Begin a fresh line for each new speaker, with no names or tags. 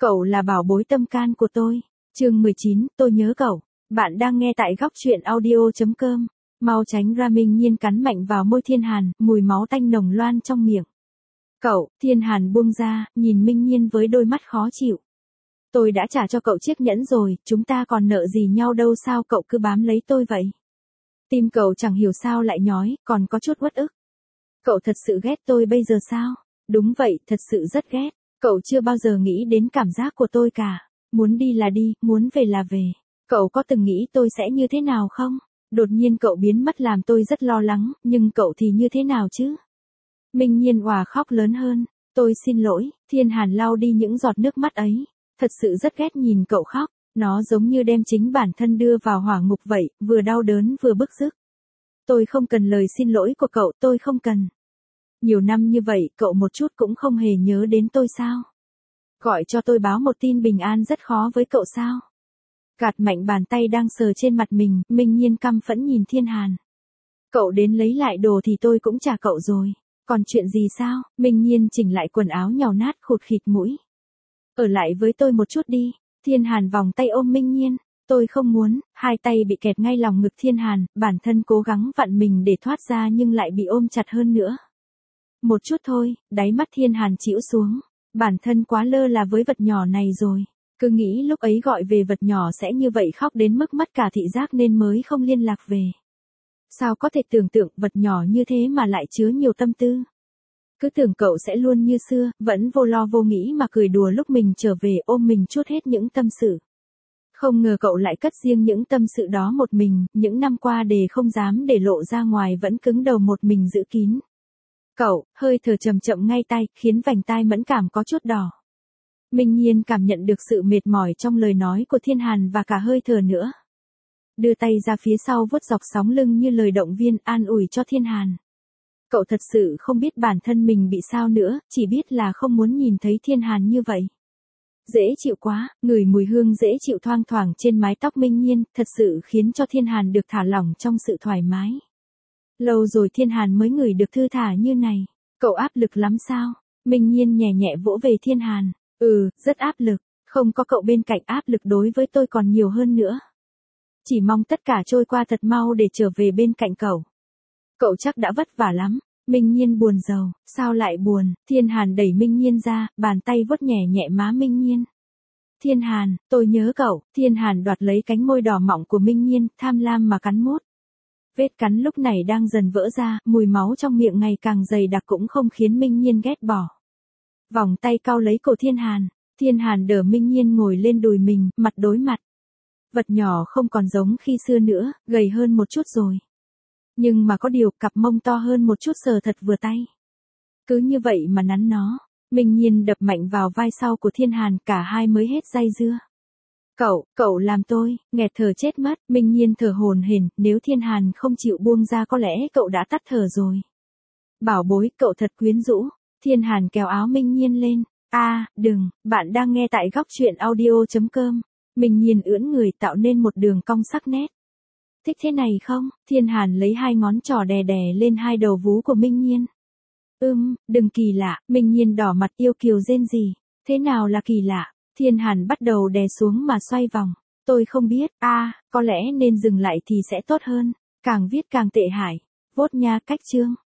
Cậu là bảo bối tâm can của tôi. Chương 19, tôi nhớ cậu. Bạn đang nghe tại góc truyện audio.com. Mau tránh ra. Minh Nhiên cắn mạnh vào môi Thiên Hàn, mùi máu tanh nồng loan trong miệng. Cậu, Thiên Hàn buông ra, nhìn Minh Nhiên với đôi mắt khó chịu. Tôi đã trả cho cậu chiếc nhẫn rồi, chúng ta còn nợ gì nhau đâu, sao cậu cứ bám lấy tôi vậy? Tim cậu chẳng hiểu sao lại nhói, còn có chút uất ức. Cậu thật sự ghét tôi bây giờ sao? Đúng vậy, thật sự rất ghét. Cậu chưa bao giờ nghĩ đến cảm giác của tôi cả. Muốn đi là đi, muốn về là về. Cậu có từng nghĩ tôi sẽ như thế nào không? Đột nhiên cậu biến mất làm tôi rất lo lắng, nhưng cậu thì như thế nào chứ? Minh Nhiên òa khóc lớn hơn. Tôi xin lỗi. Thiên Hàn lau đi những giọt nước mắt ấy. Thật sự rất ghét nhìn cậu khóc. Nó giống như đem chính bản thân đưa vào hỏa ngục vậy, vừa đau đớn vừa bức rứt. Tôi không cần lời xin lỗi của cậu, tôi không cần. Nhiều năm như vậy, cậu một chút cũng không hề nhớ đến tôi sao? Gọi cho tôi báo một tin bình an rất khó với cậu sao? Gạt mạnh bàn tay đang sờ trên mặt mình, Minh Nhiên căm phẫn nhìn Thiên Hàn. Cậu đến lấy lại đồ thì tôi cũng trả cậu rồi. Còn chuyện gì sao? Minh Nhiên chỉnh lại quần áo nhàu nát khụt khịt mũi. Ở lại với tôi một chút đi. Thiên Hàn vòng tay ôm Minh Nhiên. Tôi không muốn. Hai tay bị kẹt ngay lòng ngực Thiên Hàn, bản thân cố gắng vặn mình để thoát ra nhưng lại bị ôm chặt hơn nữa. Một chút thôi. Đáy mắt Thiên Hàn chĩu xuống. Bản thân quá lơ là với vật nhỏ này rồi. Cứ nghĩ lúc ấy gọi về vật nhỏ sẽ như vậy, khóc đến mức mất cả thị giác nên mới không liên lạc về. Sao có thể tưởng tượng vật nhỏ như thế mà lại chứa nhiều tâm tư. Cứ tưởng cậu sẽ luôn như xưa, vẫn vô lo vô nghĩ mà cười đùa lúc mình trở về ôm mình trút hết những tâm sự. Không ngờ cậu lại cất riêng những tâm sự đó một mình, những năm qua để không dám để lộ ra ngoài vẫn cứng đầu một mình giữ kín. Cậu, hơi thở chậm chậm ngay tai, khiến vành tai mẫn cảm có chút đỏ. Minh Nhiên cảm nhận được sự mệt mỏi trong lời nói của Thiên Hàn và cả hơi thở nữa. Đưa tay ra phía sau vuốt dọc sóng lưng như lời động viên an ủi cho Thiên Hàn. Cậu thật sự không biết bản thân mình bị sao nữa, chỉ biết là không muốn nhìn thấy Thiên Hàn như vậy. Dễ chịu quá, ngửi mùi hương dễ chịu thoang thoảng trên mái tóc Minh Nhiên, thật sự khiến cho Thiên Hàn được thả lỏng trong sự thoải mái. Lâu rồi Thiên Hàn mới ngửi được thư thả như này. Cậu áp lực lắm sao? Minh Nhiên nhẹ nhẹ vỗ về Thiên Hàn. Rất áp lực. Không có cậu bên cạnh áp lực đối với tôi còn nhiều hơn nữa. Chỉ mong tất cả trôi qua thật mau để trở về bên cạnh cậu. Cậu chắc đã vất vả lắm. Minh Nhiên buồn rầu. Sao lại buồn? Thiên Hàn đẩy Minh Nhiên ra, bàn tay vuốt nhẹ nhẹ má Minh Nhiên. Thiên Hàn, tôi nhớ cậu. Thiên Hàn đoạt lấy cánh môi đỏ mọng của Minh Nhiên, tham lam mà cắn mốt. Vết cắn lúc này đang dần vỡ ra, mùi máu trong miệng ngày càng dày đặc cũng không khiến Minh Nhiên ghét bỏ. Vòng tay cau lấy cổ Thiên Hàn. Thiên Hàn đỡ Minh Nhiên ngồi lên đùi mình, mặt đối mặt. Vật nhỏ không còn giống khi xưa nữa, gầy hơn một chút rồi. Nhưng mà có điều cặp mông to hơn một chút, sờ thật vừa tay. Cứ như vậy mà nắn nó. Minh Nhiên đập mạnh vào vai sau của Thiên Hàn, cả hai mới hết dây dưa. Cậu làm tôi, nghẹt thở chết mất. Minh Nhiên thở hổn hển, nếu Thiên Hàn không chịu buông ra có lẽ cậu đã tắt thở rồi. Bảo bối, cậu thật quyến rũ. Thiên Hàn kéo áo Minh Nhiên lên. Đừng, bạn đang nghe tại góc truyện audio.com. Minh Nhiên ưỡn người tạo nên một đường cong sắc nét. Thích thế này không? Thiên Hàn lấy hai ngón trỏ đè đè lên hai đầu vú của Minh Nhiên. Đừng kỳ lạ. Minh Nhiên đỏ mặt yêu kiều rên rỉ. Thế nào là kỳ lạ? Thiên Hàn bắt đầu đè xuống mà xoay vòng. Tôi không biết. Có lẽ nên dừng lại thì sẽ tốt hơn. Càng viết càng tệ hại. Vốt nha, cách chương.